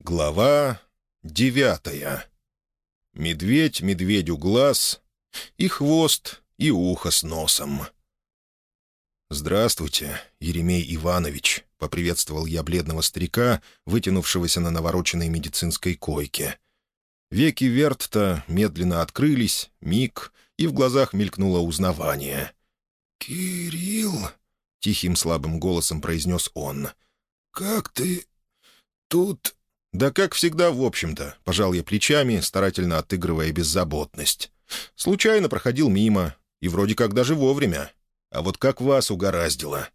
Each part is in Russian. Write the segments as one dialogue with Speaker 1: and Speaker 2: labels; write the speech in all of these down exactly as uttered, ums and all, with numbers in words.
Speaker 1: Глава девятая. Медведь медведю глаз, и хвост, и ухо с носом. «Здравствуйте, Еремей Иванович», — поприветствовал я бледного старика, вытянувшегося на навороченной медицинской койке. Веки Вертта медленно открылись, миг, и в глазах мелькнуло узнавание. «Кирилл», — тихим слабым голосом произнес он, — «как ты тут...» «Да как всегда, в общем-то», — пожал я плечами, старательно отыгрывая беззаботность. «Случайно проходил мимо, и вроде как даже вовремя. А вот как вас угораздило?»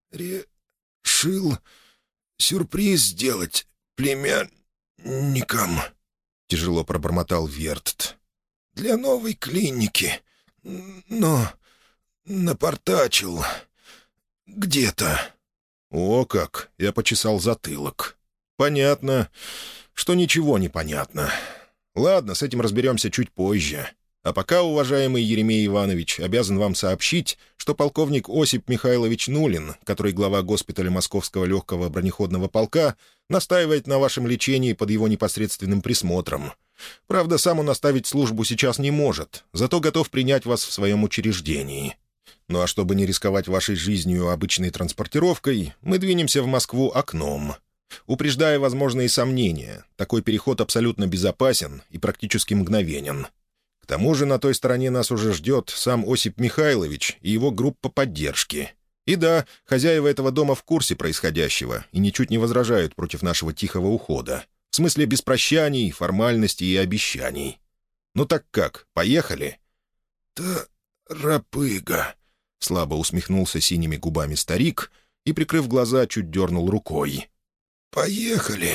Speaker 1: «Решил сюрприз сделать племянникам», — тяжело пробормотал Вертт. «Для новой клиники, но напортачил где-то». «О как!» — я почесал затылок. «Понятно, что ничего не понятно. Ладно, с этим разберемся чуть позже. А пока, уважаемый Еремей Иванович, обязан вам сообщить, что полковник Осип Михайлович Нулин, который глава госпиталя Московского легкого бронеходного полка, настаивает на вашем лечении под его непосредственным присмотром. Правда, сам он оставить службу сейчас не может, зато готов принять вас в своем учреждении. Ну а чтобы не рисковать вашей жизнью обычной транспортировкой, мы двинемся в Москву окном. Упреждая возможные сомнения, такой переход абсолютно безопасен и практически мгновенен. К тому же на той стороне нас уже ждет сам Осип Михайлович и его группа поддержки. И да, хозяева этого дома в курсе происходящего и ничуть не возражают против нашего тихого ухода. В смысле без прощаний, формальностей и обещаний. Ну так как, поехали? «Торопыга», — слабо усмехнулся синими губами старик и, прикрыв глаза, чуть дернул рукой. «Поехали!»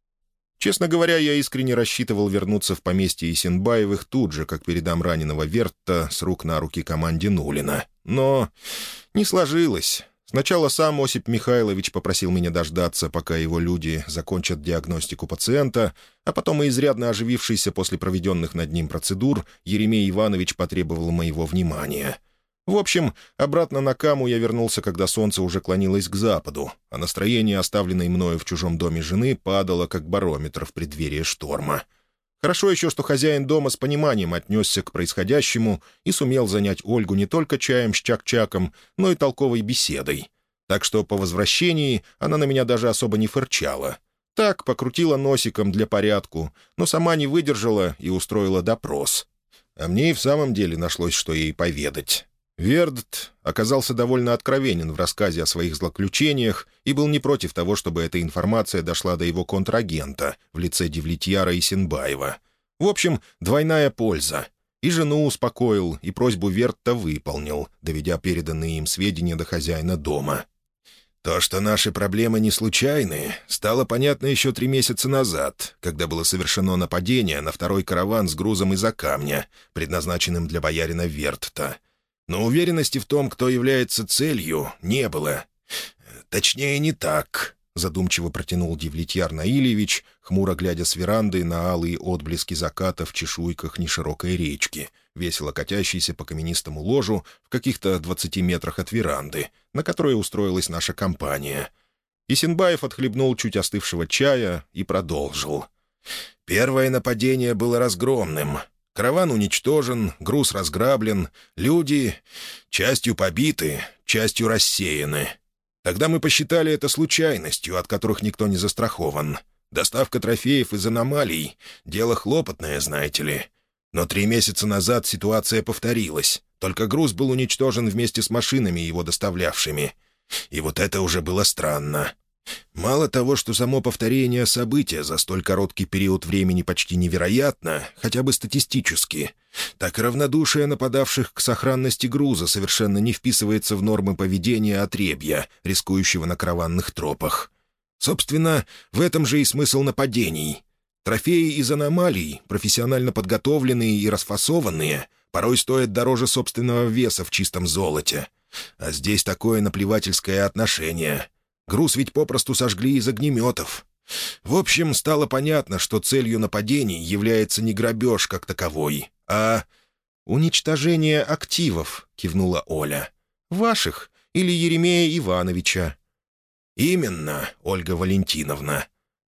Speaker 1: Честно говоря, я искренне рассчитывал вернуться в поместье Исенбаевых тут же, как передам раненого Вертта с рук на руки команде Нулина. Но не сложилось. Сначала сам Осип Михайлович попросил меня дождаться, пока его люди закончат диагностику пациента, а потом и изрядно оживившийся после проведенных над ним процедур Еремей Иванович потребовал моего внимания. В общем, обратно на Каму я вернулся, когда солнце уже клонилось к западу, а настроение, оставленной мною в чужом доме жены, падало, как барометр в преддверии шторма. Хорошо еще, что хозяин дома с пониманием отнесся к происходящему и сумел занять Ольгу не только чаем с чак-чаком, но и толковой беседой. Так что по возвращении она на меня даже особо не фырчала. Так, покрутила носиком для порядку, но сама не выдержала и устроила допрос. А мне и в самом деле нашлось, что ей поведать. Вертт оказался довольно откровенен в рассказе о своих злоключениях и был не против того, чтобы эта информация дошла до его контрагента в лице Девлетьяра Исенбаева. В общем, двойная польза. И жену успокоил, и просьбу Вертта выполнил, доведя переданные им сведения до хозяина дома. То, что наши проблемы не случайны, стало понятно еще три месяца назад, когда было совершено нападение на второй караван с грузом из-за камня, предназначенным для боярина Вертта. Но уверенности в том, кто является целью, не было. Точнее, не так, — задумчиво протянул Девлетьяр Наильевич, хмуро глядя с веранды на алые отблески заката в чешуйках неширокой речки, весело катящейся по каменистому ложу в каких-то двадцати метрах от веранды, на которой устроилась наша компания. Исенбаев отхлебнул чуть остывшего чая и продолжил. «Первое нападение было разгромным. Караван уничтожен, груз разграблен, люди частью побиты, частью рассеяны. Тогда мы посчитали это случайностью, от которых никто не застрахован. Доставка трофеев из аномалий — дело хлопотное, знаете ли. Но три месяца назад ситуация повторилась, только груз был уничтожен вместе с машинами, его доставлявшими. И вот это уже было странно. Мало того, что само повторение события за столь короткий период времени почти невероятно, хотя бы статистически, так и равнодушие нападавших к сохранности груза совершенно не вписывается в нормы поведения отребья, рискующего на караванных тропах. Собственно, в этом же и смысл нападений. Трофеи из аномалий, профессионально подготовленные и расфасованные, порой стоят дороже собственного веса в чистом золоте. А здесь такое наплевательское отношение. Груз ведь попросту сожгли из огнеметов. В общем, стало понятно, что целью нападений является не грабеж как таковой, а... «Уничтожение активов», — кивнула Оля. «Ваших или Еремея Ивановича?» «Именно, Ольга Валентиновна.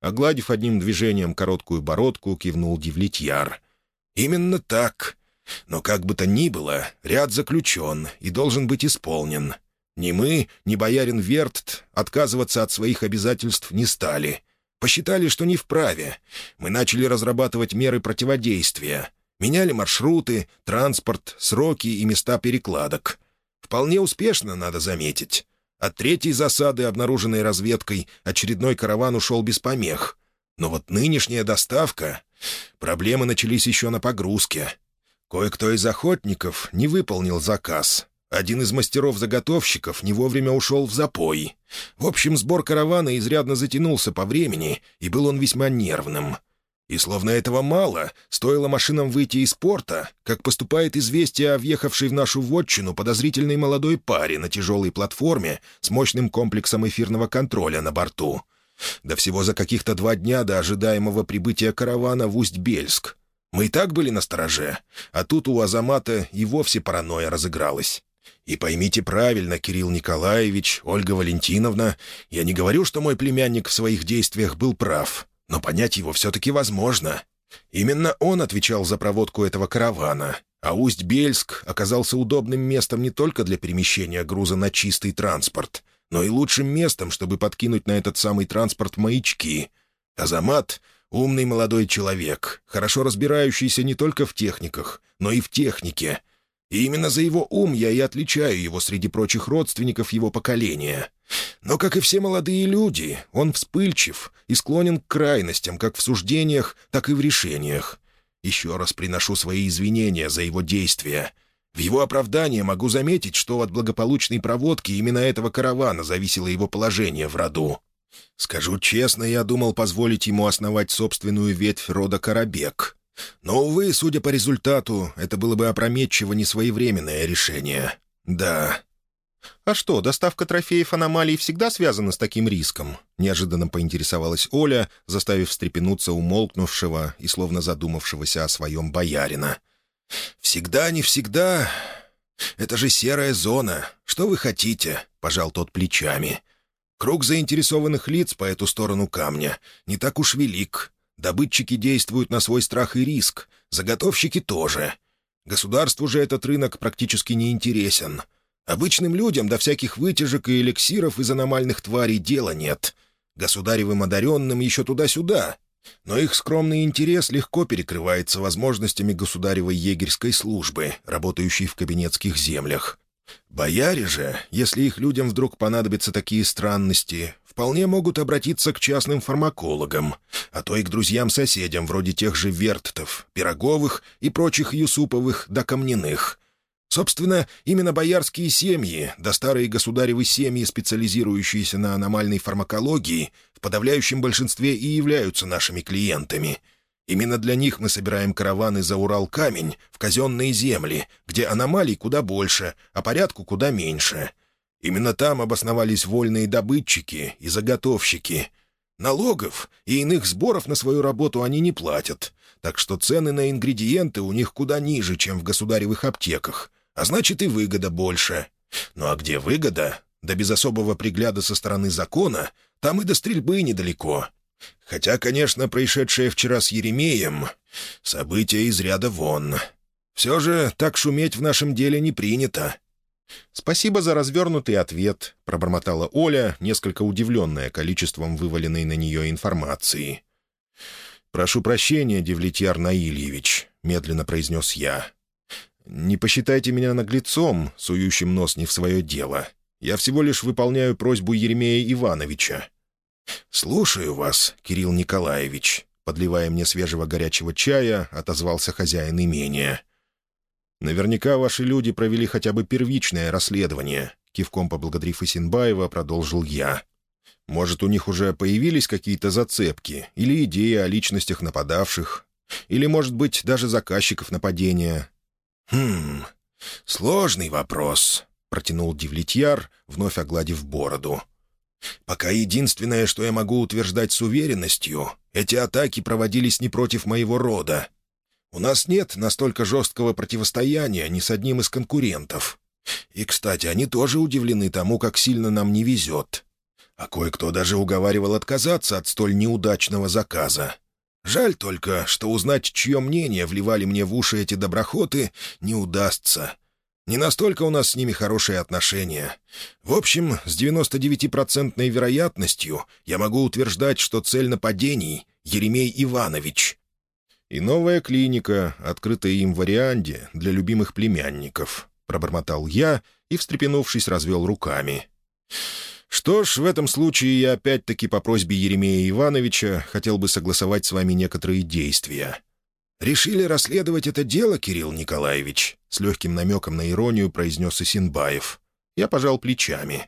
Speaker 1: Огладив одним движением короткую бородку, кивнул Девлетьяр. «Именно так. Но как бы то ни было, ряд заключен и должен быть исполнен. Ни мы, ни боярин Вертт отказываться от своих обязательств не стали. Посчитали, что не вправе. Мы начали разрабатывать меры противодействия. Меняли маршруты, транспорт, сроки и места перекладок. Вполне успешно, надо заметить. От третьей засады, обнаруженной разведкой, очередной караван ушел без помех. Но вот нынешняя доставка... Проблемы начались еще на погрузке. Кое-кто из охотников не выполнил заказ. Один из мастеров-заготовщиков не вовремя ушел в запой. В общем, сбор каравана изрядно затянулся по времени, и был он весьма нервным. И словно этого мало, стоило машинам выйти из порта, как поступает известие о въехавшей в нашу вотчину подозрительной молодой паре на тяжелой платформе с мощным комплексом эфирного контроля на борту. Да всего за каких-то два дня до ожидаемого прибытия каравана в Усть-Бельск. Мы и так были настороже, а тут у Азамата и вовсе паранойя разыгралась. И поймите правильно, Кирилл Николаевич, Ольга Валентиновна, я не говорю, что мой племянник в своих действиях был прав, но понять его все-таки возможно. Именно он отвечал за проводку этого каравана, а Усть-Бельск оказался удобным местом не только для перемещения груза на чистый транспорт, но и лучшим местом, чтобы подкинуть на этот самый транспорт маячки. Азамат — умный молодой человек, хорошо разбирающийся не только в техниках, но и в технике. И именно за его ум я и отличаю его среди прочих родственников его поколения. Но, как и все молодые люди, он вспыльчив и склонен к крайностям как в суждениях, так и в решениях. Еще раз приношу свои извинения за его действия. В его оправдание могу заметить, что от благополучной проводки именно этого каравана зависело его положение в роду. Скажу честно, я думал позволить ему основать собственную ветвь рода Карабек. Но, увы, судя по результату, это было бы опрометчиво несвоевременное решение. Да. «А что, доставка трофеев аномалий всегда связана с таким риском?» — неожиданно поинтересовалась Оля, заставив встрепенуться умолкнувшего и словно задумавшегося о своем боярина. «Всегда, не всегда. Это же серая зона. Что вы хотите?» — пожал тот плечами. «Круг заинтересованных лиц по эту сторону камня не так уж велик. Добытчики действуют на свой страх и риск, заготовщики тоже. Государству же этот рынок практически не интересен. Обычным людям до всяких вытяжек и эликсиров из аномальных тварей дела нет. Государевым одаренным еще туда-сюда. Но их скромный интерес легко перекрывается возможностями государевой егерской службы, работающей в кабинетских землях. Бояре же, если их людям вдруг понадобятся такие странности, вполне могут обратиться к частным фармакологам, а то и к друзьям-соседям вроде тех же Верттов, Пироговых и прочих Юсуповых да Камняных. Собственно, именно боярские семьи, да старые государевы семьи, специализирующиеся на аномальной фармакологии, в подавляющем большинстве и являются нашими клиентами. Именно для них мы собираем караваны за Урал-камень в казенные земли, где аномалий куда больше, а порядку куда меньше. Именно там обосновались вольные добытчики и заготовщики. Налогов и иных сборов на свою работу они не платят, так что цены на ингредиенты у них куда ниже, чем в государевых аптеках, а значит и выгода больше. Ну а где выгода? Да без особого пригляда со стороны закона, там и до стрельбы недалеко. Хотя, конечно, происшедшее вчера с Еремеем — событие из ряда вон. Все же так шуметь в нашем деле не принято. «Спасибо за развернутый ответ», — пробормотала Оля, несколько удивленная количеством вываленной на нее информации. «Прошу прощения, Девлетьяр Наильевич», — медленно произнес я. «Не посчитайте меня наглецом, сующим нос не в свое дело. Я всего лишь выполняю просьбу Еремея Ивановича». «Слушаю вас, Кирилл Николаевич», — подливая мне свежего горячего чая, отозвался хозяин имения. «Наверняка ваши люди провели хотя бы первичное расследование», — кивком поблагодарив Исенбаева, продолжил я. «Может, у них уже появились какие-то зацепки или идеи о личностях нападавших, или, может быть, даже заказчиков нападения?» «Хм, сложный вопрос», — протянул Девлетьяр, вновь огладив бороду. «Пока единственное, что я могу утверждать с уверенностью, эти атаки проводились не против моего рода. У нас нет настолько жесткого противостояния ни с одним из конкурентов. И, кстати, они тоже удивлены тому, как сильно нам не везет. а кое-кто даже уговаривал отказаться от столь неудачного заказа. Жаль только, что узнать, чье мнение вливали мне в уши эти доброхоты, не удастся. Не настолько у нас с ними хорошие отношения. В общем, с девяносто девятипроцентной вероятностью я могу утверждать, что цель нападений — Еремей Иванович. И новая клиника, открытая им в Орианде для любимых племянников. Пробормотал я и, встрепенувшись, развел руками. Что ж, в этом случае я опять-таки по просьбе Еремея Ивановича хотел бы согласовать с вами некоторые действия. «Решили расследовать это дело, Кирилл Николаевич?» — с легким намеком на иронию произнес Исенбаев. Я пожал плечами.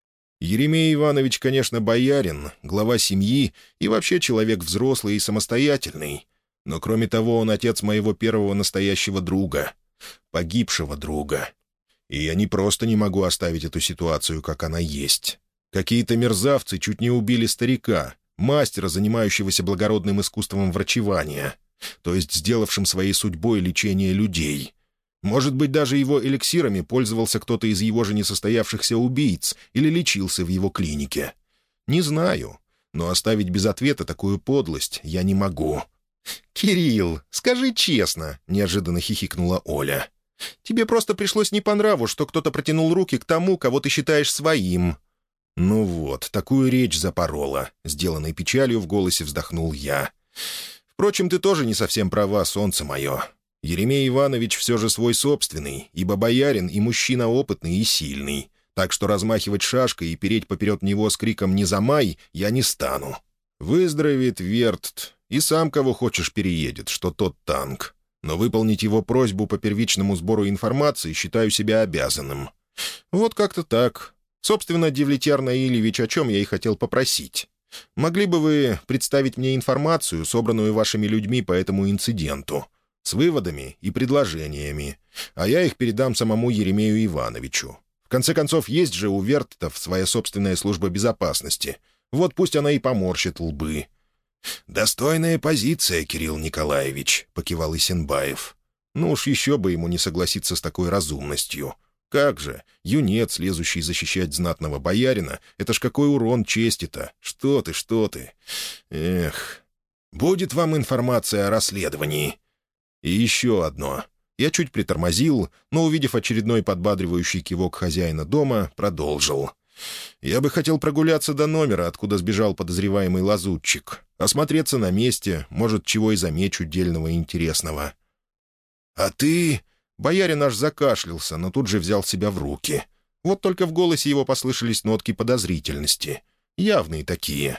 Speaker 1: Еремей Иванович, конечно, боярин, глава семьи и вообще человек взрослый и самостоятельный. Но кроме того, он отец моего первого настоящего друга, погибшего друга. И я не просто не могу оставить эту ситуацию, как она есть. Какие-то мерзавцы чуть не убили старика, мастера, занимающегося благородным искусством врачевания, то есть сделавшим своей судьбой лечение людей. Может быть, даже его эликсирами пользовался кто-то из его же несостоявшихся убийц или лечился в его клинике. Не знаю, но оставить без ответа такую подлость я не могу. «Кирилл, скажи честно», — неожиданно хихикнула Оля. «Тебе просто пришлось не по нраву, что кто-то протянул руки к тому, кого ты считаешь своим». «Ну вот, такую речь запорола», — сделанной печалью в голосе вздохнул я. «Впрочем, ты тоже не совсем права, солнце мое. Еремей Иванович все же свой собственный, ибо боярин и мужчина опытный и сильный, так что размахивать шашкой и переть поперед него с криком «Не замай!» я не стану. Выздоровеет Верт, и сам кого хочешь переедет, что тот танк. Но выполнить его просьбу по первичному сбору информации считаю себя обязанным. Вот как-то так. Собственно, Девлетьяр Наилевич, о чем я и хотел попросить. Могли бы вы представить мне информацию, собранную вашими людьми по этому инциденту, с выводами и предложениями, а я их передам самому Еремею Ивановичу. В конце концов, есть же у Верттов своя собственная служба безопасности. Вот пусть она и поморщит лбы». «Достойная позиция, Кирилл Николаевич», — покивал Исенбаев. «Ну уж еще бы ему не согласиться с такой разумностью. Как же, юнец, лезущий защищать знатного боярина, это ж какой урон чести-то. Что ты, что ты. Эх, будет вам информация о расследовании». И еще одно. Я чуть притормозил, но, увидев очередной подбадривающий кивок хозяина дома, продолжил. «Я бы хотел прогуляться до номера, откуда сбежал подозреваемый лазутчик. Осмотреться на месте, может, чего и замечу дельного и интересного». «А ты...» Боярин аж закашлялся, но тут же взял себя в руки. Вот только в голосе его послышались нотки подозрительности. Явные такие.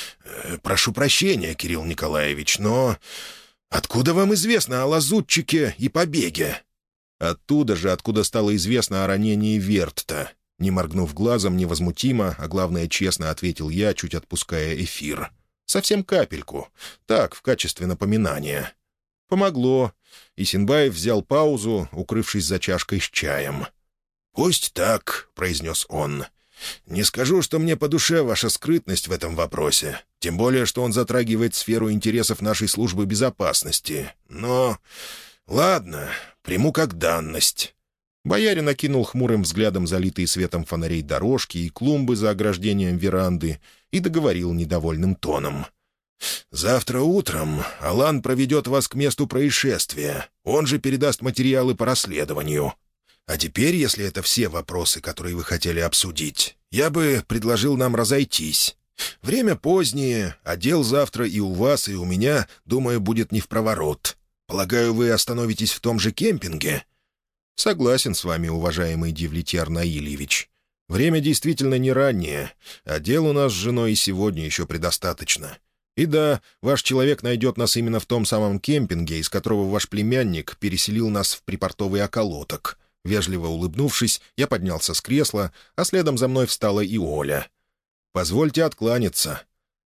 Speaker 1: «Прошу прощения, Кирилл Николаевич, но... откуда вам известно о лазутчике и побеге?» «Оттуда же, откуда стало известно о ранении Вертта». Не моргнув глазом, невозмутимо, а главное, честно ответил я, чуть отпуская эфир. «Совсем капельку. Так, в качестве напоминания». Помогло. Исенбаев взял паузу, укрывшись за чашкой с чаем. «Пусть так», — произнес он. «Не скажу, что мне по душе ваша скрытность в этом вопросе, тем более, что он затрагивает сферу интересов нашей службы безопасности. Но... ладно, приму как данность». Боярин окинул хмурым взглядом залитые светом фонарей дорожки и клумбы за ограждением веранды и договорил недовольным тоном. «Завтра утром Алан проведет вас к месту происшествия. Он же передаст материалы по расследованию. А теперь, если это все вопросы, которые вы хотели обсудить, я бы предложил нам разойтись. Время позднее, а дел завтра и у вас, и у меня, думаю, будет не впроворот. Полагаю, вы остановитесь в том же кемпинге?» «Согласен с вами, уважаемый Девлетьяр Наильевич. Время действительно не раннее, а дел у нас с женой и сегодня еще предостаточно. И да, ваш человек найдет нас именно в том самом кемпинге, из которого ваш племянник переселил нас в припортовый околоток». Вежливо улыбнувшись, я поднялся с кресла, а следом за мной встала и Оля. «Позвольте откланяться».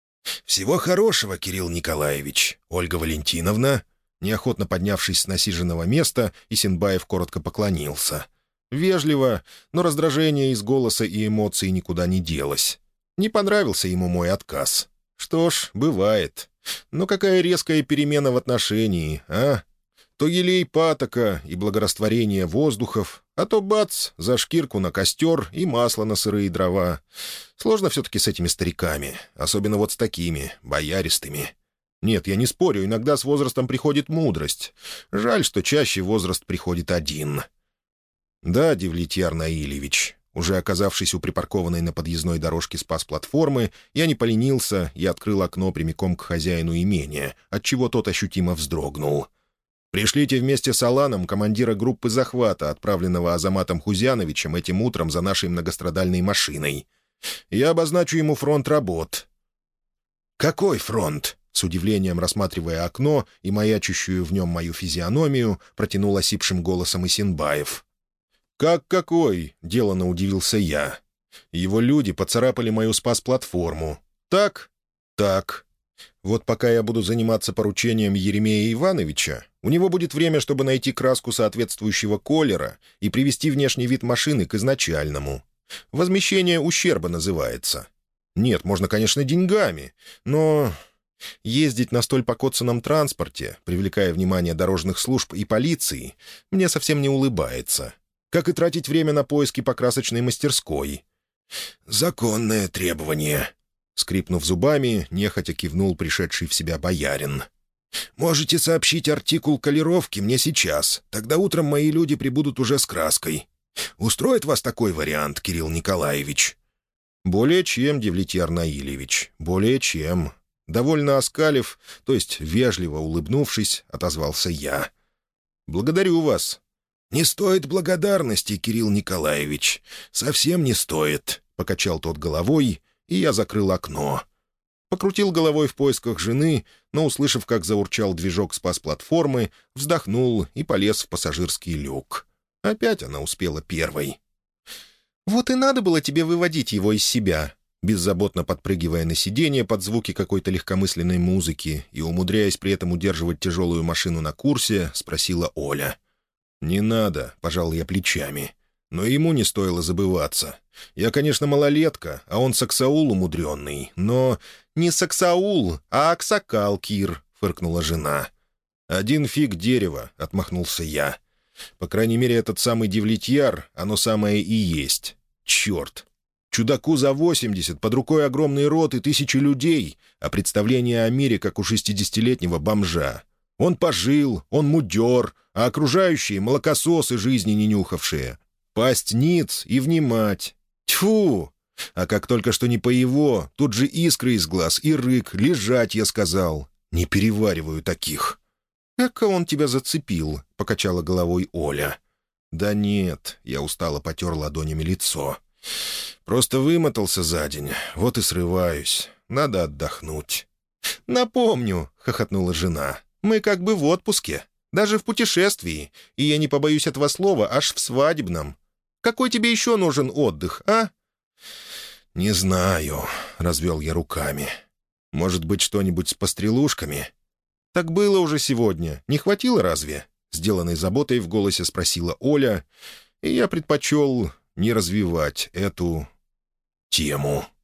Speaker 1: «Всего хорошего, Кирилл Николаевич. Ольга Валентиновна». Неохотно поднявшись с насиженного места, Исенбаев коротко поклонился. Вежливо, но раздражение из голоса и эмоций никуда не делось. Не понравился ему мой отказ. Что ж, бывает. Но какая резкая перемена в отношении, а? То елей патока и благорастворение воздухов, а то бац, за шкирку на костер и масло на сырые дрова. Сложно все-таки с этими стариками, особенно вот с такими, бояристыми. Нет, я не спорю, иногда с возрастом приходит мудрость. Жаль, что чаще возраст приходит один. Да, Девлетьяр Наилевич, уже оказавшись у припаркованной на подъездной дорожке спас-платформы, я не поленился и открыл окно прямиком к хозяину имения, отчего тот ощутимо вздрогнул. «Пришлите вместе с Аланом командира группы захвата, отправленного Азаматом Хузяновичем этим утром за нашей многострадальной машиной. Я обозначу ему фронт работ». «Какой фронт?» — с удивлением рассматривая окно и маячущую в нем мою физиономию, протянул осипшим голосом Исенбаев. «Как какой?» — деланно удивился я. «Его люди поцарапали мою спас-платформу. Так? Так. Вот пока я буду заниматься поручением Еремея Ивановича, у него будет время, чтобы найти краску соответствующего колера и привести внешний вид машины к изначальному. Возмещение ущерба называется. Нет, можно, конечно, деньгами, но ездить на столь покоцанном транспорте, привлекая внимание дорожных служб и полиции, мне совсем не улыбается. Как и тратить время на поиски покрасочной мастерской. «Законное требование», — скрипнув зубами, нехотя кивнул пришедший в себя боярин. «Можете сообщить артикул колеровки мне сейчас, тогда утром мои люди прибудут уже с краской. Устроит вас такой вариант, Кирилл Николаевич?» «Более чем, Девлетьяр Наилевич, более чем». Довольно оскалив, то есть вежливо улыбнувшись, отозвался я. «Благодарю вас». «Не стоит благодарности, Кирилл Николаевич. Совсем не стоит», — покачал тот головой, и я закрыл окно. Покрутил головой в поисках жены, но, услышав, как заурчал движок спас-платформы, вздохнул и полез в пассажирский люк. Опять она успела первой. «Вот и надо было тебе выводить его из себя», беззаботно подпрыгивая на сиденье под звуки какой-то легкомысленной музыки и умудряясь при этом удерживать тяжелую машину на курсе, спросила Оля. «Не надо», — пожал я плечами. Но ему не стоило забываться. Я, конечно, малолетка, а он саксаул умудренный, но... «Не саксаул, а аксакал, Кир», — фыркнула жена. «Один фиг дерева», — отмахнулся я. «По крайней мере, этот самый Девлетьяр, оно самое и есть. Черт! Чудаку за восемьдесят, под рукой огромный рот и тысячи людей, а представление о мире, как у шестидесятилетнего бомжа. Он пожил, он мудер, а окружающие — молокососы, жизни не нюхавшие. Пасть ниц и внимать. Тьфу! А как только что не по его, тут же искры из глаз и рык. Лежать, я сказал. Не перевариваю таких». «Эка он тебя зацепил», — покачала головой Оля. «Да нет», — я устало потер ладонями лицо. «Просто вымотался за день, вот и срываюсь. Надо отдохнуть». «Напомню», — хохотнула жена, — «мы как бы в отпуске, даже в путешествии, и я не побоюсь этого слова, аж в свадебном. Какой тебе еще нужен отдых, а?» «Не знаю», — развел я руками. «Может быть, что-нибудь с пострелушками?» «Так было уже сегодня. Не хватило разве?» — сделанной заботой в голосе спросила Оля, и я предпочел не развивать эту тему.